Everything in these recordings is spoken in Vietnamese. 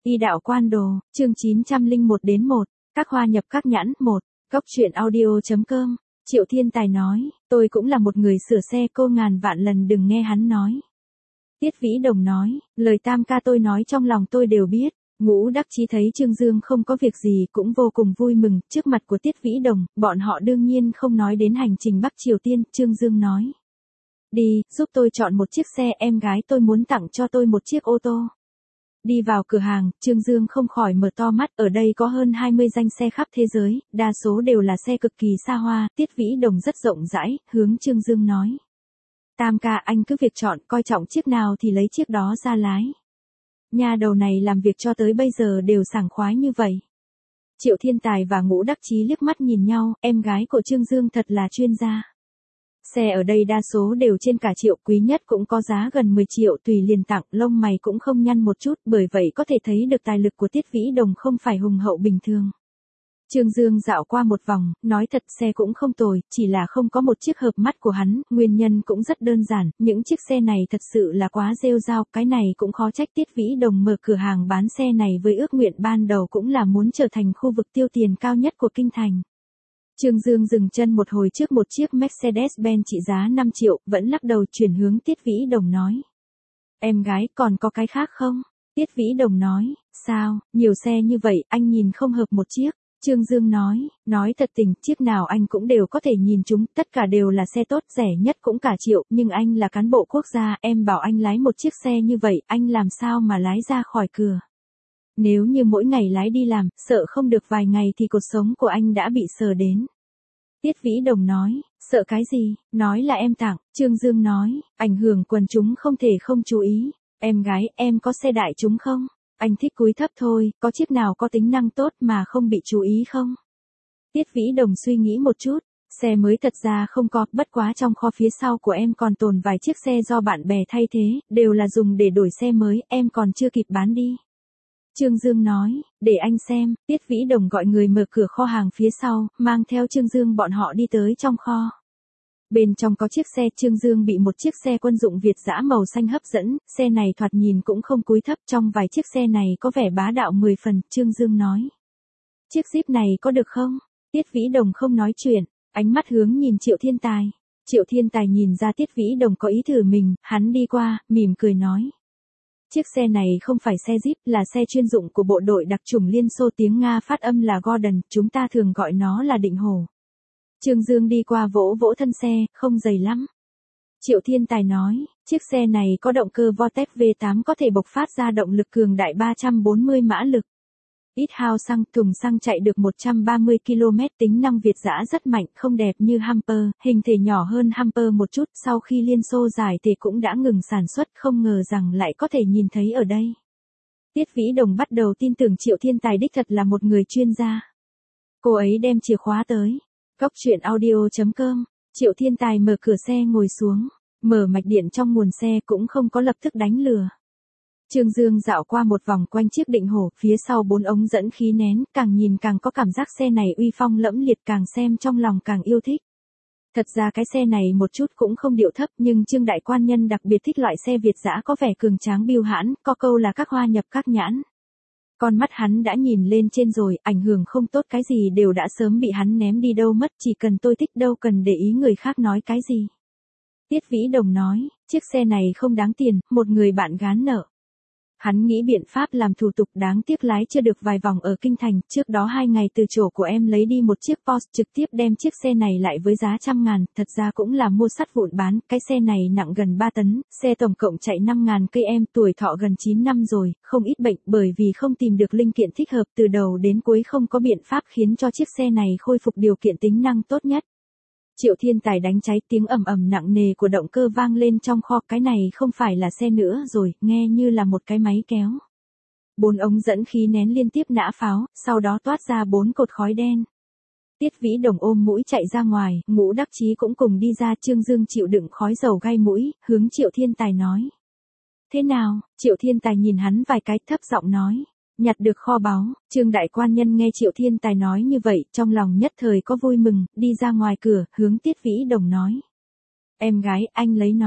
Y đạo quan đồ, chương 901-1, các hoa nhập các nhãn, 1, góc truyện audio.com, Triệu Thiên Tài nói, tôi cũng là một người sửa xe, cô ngàn vạn lần đừng nghe hắn nói. Tiết Vĩ Đồng nói, lời tam ca tôi nói trong lòng tôi đều biết. Ngũ Đắc Chí thấy Trương Dương không có việc gì cũng vô cùng vui mừng, trước mặt của Tiết Vĩ Đồng, bọn họ đương nhiên không nói đến hành trình Bắc Triều Tiên, Trương Dương nói. Đi, giúp tôi chọn một chiếc xe, em gái tôi muốn tặng cho tôi một chiếc ô tô. Đi vào cửa hàng, Trương Dương không khỏi mở to mắt, ở đây có hơn 20 danh xe khắp thế giới, đa số đều là xe cực kỳ xa hoa, Tiết Vĩ Đồng rất rộng rãi, hướng Trương Dương nói. Tam ca anh cứ việc chọn, coi trọng chiếc nào thì lấy chiếc đó ra lái. Nhà đầu này làm việc cho tới bây giờ đều sảng khoái như vậy. Triệu Thiên Tài và Ngũ Đắc Chí liếc mắt nhìn nhau, em gái của Trương Dương thật là chuyên gia. Xe ở đây đa số đều trên cả triệu, quý nhất cũng có giá gần 10 triệu tùy liền tặng, lông mày cũng không nhăn một chút, bởi vậy có thể thấy được tài lực của Tiết Vĩ Đồng không phải hùng hậu bình thường. Trương Dương dạo qua một vòng, nói thật xe cũng không tồi, chỉ là không có một chiếc hợp mắt của hắn, nguyên nhân cũng rất đơn giản, những chiếc xe này thật sự là quá rêu rao, cái này cũng khó trách Tiết Vĩ Đồng mở cửa hàng bán xe này với ước nguyện ban đầu cũng là muốn trở thành khu vực tiêu tiền cao nhất của kinh thành. Trương Dương dừng chân một hồi trước một chiếc Mercedes-Benz trị giá 5 triệu, vẫn lắc đầu chuyển hướng Tiết Vĩ Đồng nói. Em gái còn có cái khác không? Tiết Vĩ Đồng nói, sao, nhiều xe như vậy, anh nhìn không hợp một chiếc. Trương Dương nói thật tình, chiếc nào anh cũng đều có thể nhìn chúng, tất cả đều là xe tốt, rẻ nhất cũng cả triệu, nhưng anh là cán bộ quốc gia, em bảo anh lái một chiếc xe như vậy, anh làm sao mà lái ra khỏi cửa. Nếu như mỗi ngày lái đi làm, sợ không được vài ngày thì cuộc sống của anh đã bị sờ đến. Tiết Vĩ Đồng nói, sợ cái gì, nói là em tặng, Trương Dương nói, ảnh hưởng quần chúng không thể không chú ý, em gái, em có xe đại chúng không? Anh thích cúi thấp thôi, có chiếc nào có tính năng tốt mà không bị chú ý không? Tiết Vĩ Đồng suy nghĩ một chút, xe mới thật ra không có, bất quá trong kho phía sau của em còn tồn vài chiếc xe do bạn bè thay thế, đều là dùng để đổi xe mới, em còn chưa kịp bán đi. Trương Dương nói, để anh xem, Tiết Vĩ Đồng gọi người mở cửa kho hàng phía sau, mang theo Trương Dương bọn họ đi tới trong kho. Bên trong có chiếc xe, Trương Dương bị một chiếc xe quân dụng Việt dã màu xanh hấp dẫn, xe này thoạt nhìn cũng không cúi thấp, trong vài chiếc xe này có vẻ bá đạo 10 phần, Trương Dương nói. Chiếc Jeep này có được không? Tiết Vĩ Đồng không nói chuyện, ánh mắt hướng nhìn Triệu Thiên Tài. Triệu Thiên Tài nhìn ra Tiết Vĩ Đồng có ý thử mình, hắn đi qua, mỉm cười nói. Chiếc xe này không phải xe Jeep, là xe chuyên dụng của bộ đội đặc chủng Liên Xô, tiếng Nga phát âm là Gordon, chúng ta thường gọi nó là định hổ. Trương Dương đi qua vỗ vỗ thân xe, không dày lắm. Triệu Thiên Tài nói, chiếc xe này có động cơ Vortec V8 có thể bộc phát ra động lực cường đại 340 mã lực. Ít hao xăng, thùng xăng chạy được 130 km, tính năng Việt dã rất mạnh, không đẹp như Humper, hình thể nhỏ hơn Humper một chút, sau khi Liên Xô giải thể cũng đã ngừng sản xuất, không ngờ rằng lại có thể nhìn thấy ở đây. Tiết Vĩ Đồng bắt đầu tin tưởng Triệu Thiên Tài đích thật là một người chuyên gia. Cô ấy đem chìa khóa tới. Góc truyện audio.com, Triệu Thiên Tài mở cửa xe ngồi xuống, mở mạch điện trong nguồn xe cũng không có lập tức đánh lừa. Trương Dương dạo qua một vòng quanh chiếc định hổ, phía sau 4 ống dẫn khí nén, càng nhìn càng có cảm giác xe này uy phong lẫm liệt, càng xem trong lòng càng yêu thích. Thật ra cái xe này một chút cũng không điệu thấp, nhưng Trương đại quan nhân đặc biệt thích loại xe Việt dã có vẻ cường tráng bưu hãn, có câu là các hoa nhập các nhãn. Con mắt hắn đã nhìn lên trên rồi, ảnh hưởng không tốt cái gì đều đã sớm bị hắn ném đi đâu mất, chỉ cần tôi thích đâu cần để ý người khác nói cái gì. Tiết Vĩ Đồng nói, chiếc xe này không đáng tiền, một người bạn gán nợ. Hắn nghĩ biện pháp làm thủ tục, đáng tiếc lái chưa được vài vòng ở kinh thành, trước đó 2 ngày từ chỗ của em lấy đi một chiếc Porsche, trực tiếp đem chiếc xe này lại với giá 100.000, thật ra cũng là mua sắt vụn bán, cái xe này nặng gần 3 tấn, xe tổng cộng chạy 5.000 cây, em tuổi thọ gần 9 năm rồi, không ít bệnh, bởi vì không tìm được linh kiện thích hợp, từ đầu đến cuối không có biện pháp khiến cho chiếc xe này khôi phục điều kiện tính năng tốt nhất. Triệu Thiên Tài đánh cháy, tiếng ầm ầm nặng nề của động cơ vang lên trong kho, cái này không phải là xe nữa rồi, nghe như là một cái máy kéo. 4 ống dẫn khí nén liên tiếp nã pháo, sau đó toát ra 4 cột khói đen. Tiết Vĩ Đồng ôm mũi chạy ra ngoài, Ngũ Đắc Chí cũng cùng đi ra, Trương Dương chịu đựng khói dầu gai mũi, hướng Triệu Thiên Tài nói. Thế nào? Triệu Thiên Tài nhìn hắn vài cái, thấp giọng nói. Nhặt được kho báu, Trương đại quan nhân nghe Triệu Thiên Tài nói như vậy, trong lòng nhất thời có vui mừng, đi ra ngoài cửa, hướng Tiết Vĩ Đồng nói. Em gái, anh lấy nó.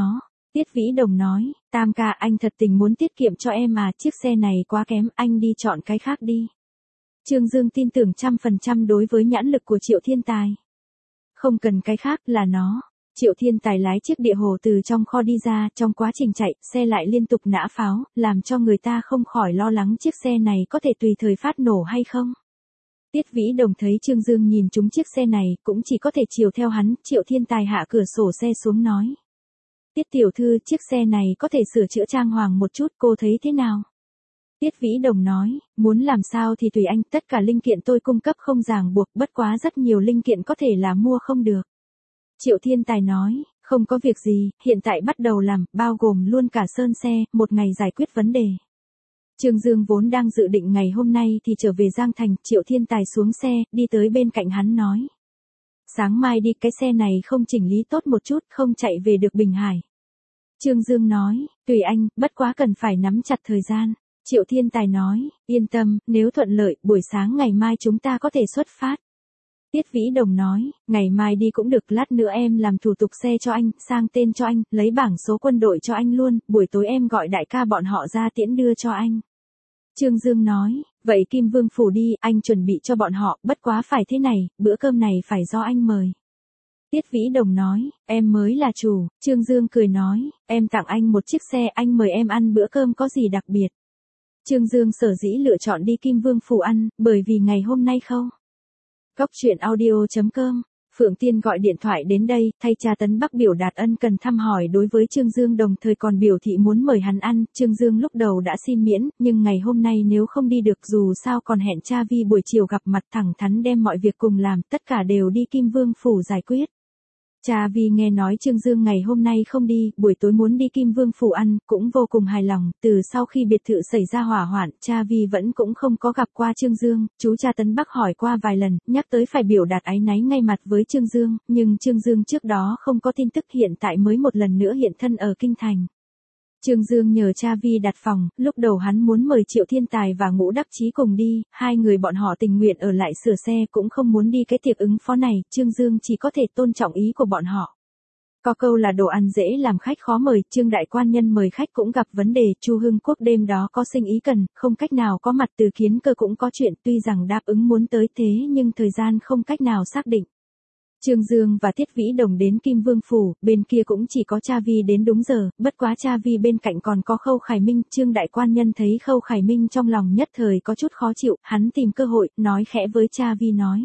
Tiết Vĩ Đồng nói, Tam ca anh thật tình muốn tiết kiệm cho em à, chiếc xe này quá kém, anh đi chọn cái khác đi. Trương Dương tin tưởng 100% đối với nhãn lực của Triệu Thiên Tài. Không cần cái khác, là nó. Triệu Thiên Tài lái chiếc địa hồ từ trong kho đi ra, trong quá trình chạy, xe lại liên tục nã pháo, làm cho người ta không khỏi lo lắng chiếc xe này có thể tùy thời phát nổ hay không. Tiết Vĩ Đồng thấy Trương Dương nhìn trúng chiếc xe này, cũng chỉ có thể chiều theo hắn. Triệu Thiên Tài hạ cửa sổ xe xuống nói. Tiết tiểu thư, chiếc xe này có thể sửa chữa trang hoàng một chút, cô thấy thế nào? Tiết Vĩ Đồng nói, muốn làm sao thì tùy anh, tất cả linh kiện tôi cung cấp không ràng buộc, bất quá rất nhiều linh kiện có thể là mua không được. Triệu Thiên Tài nói, không có việc gì, hiện tại bắt đầu làm, bao gồm luôn cả sơn xe, một ngày giải quyết vấn đề. Trương Dương vốn đang dự định ngày hôm nay thì trở về Giang Thành, Triệu Thiên Tài xuống xe, đi tới bên cạnh hắn nói. Sáng mai đi, cái xe này không chỉnh lý tốt một chút, không chạy về được Bình Hải. Trương Dương nói, tùy anh, bất quá cần phải nắm chặt thời gian. Triệu Thiên Tài nói, yên tâm, nếu thuận lợi, buổi sáng ngày mai chúng ta có thể xuất phát. Tiết Vĩ Đồng nói, ngày mai đi cũng được, lát nữa em làm thủ tục xe cho anh, sang tên cho anh, lấy bảng số quân đội cho anh luôn, buổi tối em gọi đại ca bọn họ ra tiễn đưa cho anh. Trương Dương nói, vậy Kim Vương Phủ đi, anh chuẩn bị cho bọn họ, bất quá phải thế này, bữa cơm này phải do anh mời. Tiết Vĩ Đồng nói, em mới là chủ. Trương Dương cười nói, em tặng anh một chiếc xe, anh mời em ăn bữa cơm có gì đặc biệt. Trương Dương sở dĩ lựa chọn đi Kim Vương Phủ ăn, bởi vì ngày hôm nay không. Cóc truyện audio.com, Phượng Tiên gọi điện thoại đến đây, thay cha Tấn Bắc biểu đạt ân cần thăm hỏi đối với Trương Dương, đồng thời còn biểu thị muốn mời hắn ăn. Trương Dương lúc đầu đã xin miễn, nhưng ngày hôm nay nếu không đi được, dù sao còn hẹn cha Vi buổi chiều gặp mặt, thẳng thắn đem mọi việc cùng làm, tất cả đều đi Kim Vương Phủ giải quyết. Cha Vi nghe nói Trương Dương ngày hôm nay không đi, buổi tối muốn đi Kim Vương Phủ ăn, cũng vô cùng hài lòng. Từ sau khi biệt thự xảy ra hỏa hoạn, cha Vi vẫn cũng không có gặp qua Trương Dương. Chú cha Tấn Bắc hỏi qua vài lần, nhắc tới phải biểu đạt áy náy ngay mặt với Trương Dương, nhưng Trương Dương trước đó không có tin tức, hiện tại mới một lần nữa hiện thân ở Kinh Thành. Trương Dương nhờ cha Vi đặt phòng, lúc đầu hắn muốn mời Triệu Thiên Tài và Ngũ Đắc Chí cùng đi, hai người bọn họ tình nguyện ở lại sửa xe, cũng không muốn đi cái tiệc ứng phó này, Trương Dương chỉ có thể tôn trọng ý của bọn họ. Có câu là đồ ăn dễ làm khách khó mời, Trương đại quan nhân mời khách cũng gặp vấn đề, Chu Hưng Quốc đêm đó có sinh ý cần, không cách nào có mặt, Từ Kiến Cơ cũng có chuyện, tuy rằng đáp ứng muốn tới thế nhưng thời gian không cách nào xác định. Trương Dương và Tiết Vĩ Đồng đến Kim Vương Phủ, bên kia cũng chỉ có cha Vi đến đúng giờ, bất quá cha Vi bên cạnh còn có Khâu Khải Minh. Trương đại quan nhân thấy Khâu Khải Minh trong lòng nhất thời có chút khó chịu, hắn tìm cơ hội, nói khẽ với cha Vi nói.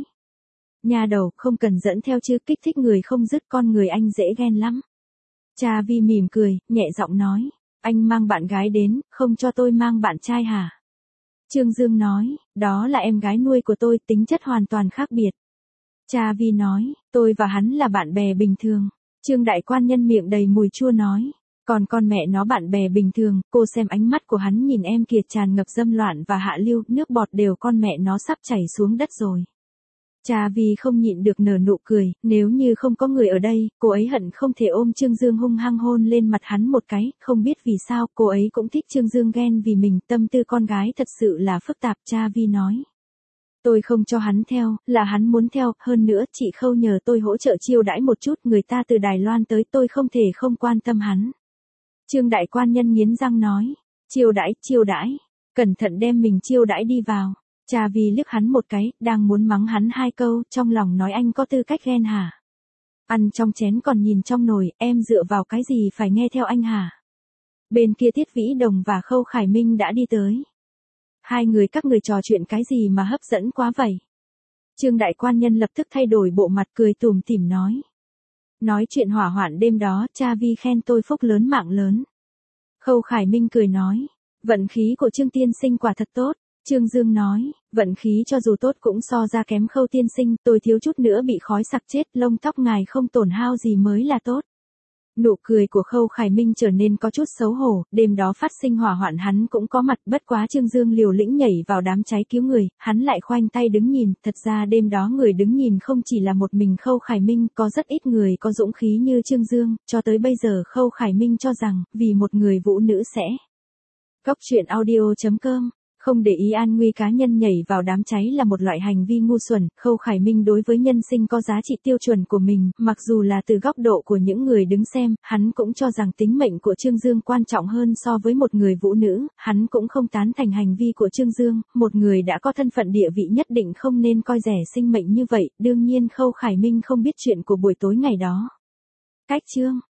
Nhà đầu, không cần dẫn theo chứ, kích thích người không dứt, con người anh dễ ghen lắm. Cha Vi mỉm cười, nhẹ giọng nói, anh mang bạn gái đến, không cho tôi mang bạn trai hả? Trương Dương nói, đó là em gái nuôi của tôi, tính chất hoàn toàn khác biệt. Cha Vi nói, tôi và hắn là bạn bè bình thường. Trương đại quan nhân miệng đầy mùi chua nói, còn con mẹ nó bạn bè bình thường, cô xem ánh mắt của hắn nhìn em kìa, tràn ngập dâm loạn và hạ lưu, nước bọt đều con mẹ nó sắp chảy xuống đất rồi. Cha Vi không nhịn được nở nụ cười, nếu như không có người ở đây, cô ấy hận không thể ôm Trương Dương hung hăng hôn lên mặt hắn một cái, không biết vì sao, cô ấy cũng thích Trương Dương ghen vì mình, tâm tư con gái thật sự là phức tạp. Cha Vi nói. Tôi không cho hắn theo, là hắn muốn theo, hơn nữa chị Khâu nhờ tôi hỗ trợ chiêu đãi một chút, người ta từ Đài Loan tới, tôi không thể không quan tâm hắn. Trương đại quan nhân nghiến răng nói, chiêu đãi, cẩn thận đem mình chiêu đãi đi vào. Cha Vi liếc hắn một cái, đang muốn mắng hắn hai câu, trong lòng nói anh có tư cách ghen hả? Ăn trong chén còn nhìn trong nồi, em dựa vào cái gì phải nghe theo anh hả? Bên kia Tiết Vĩ Đồng và Khâu Khải Minh đã đi tới. Hai người các người trò chuyện cái gì mà hấp dẫn quá vậy? Trương đại quan nhân lập tức thay đổi bộ mặt, cười tủm tỉm nói. Nói chuyện hỏa hoạn đêm đó, cha Vi khen tôi phúc lớn mạng lớn. Khâu Khải Minh cười nói, vận khí của Trương tiên sinh quả thật tốt. Trương Dương nói, vận khí cho dù tốt cũng so ra kém Khâu tiên sinh, tôi thiếu chút nữa bị khói sặc chết, lông tóc ngài không tổn hao gì mới là tốt. Nụ cười của Khâu Khải Minh trở nên có chút xấu hổ, đêm đó phát sinh hỏa hoạn hắn cũng có mặt, bất quá Trương Dương liều lĩnh nhảy vào đám cháy cứu người, hắn lại khoanh tay đứng nhìn, thật ra đêm đó người đứng nhìn không chỉ là một mình Khâu Khải Minh, có rất ít người có dũng khí như Trương Dương, cho tới bây giờ Khâu Khải Minh cho rằng, vì một người vũ nữ sẽ. Cóc truyện audio.com Không để ý an nguy cá nhân nhảy vào đám cháy là một loại hành vi ngu xuẩn, Khâu Khải Minh đối với nhân sinh có giá trị tiêu chuẩn của mình, mặc dù là từ góc độ của những người đứng xem, hắn cũng cho rằng tính mệnh của Trương Dương quan trọng hơn so với một người vũ nữ, hắn cũng không tán thành hành vi của Trương Dương, một người đã có thân phận địa vị nhất định không nên coi rẻ sinh mệnh như vậy, đương nhiên Khâu Khải Minh không biết chuyện của buổi tối ngày đó. Cách chương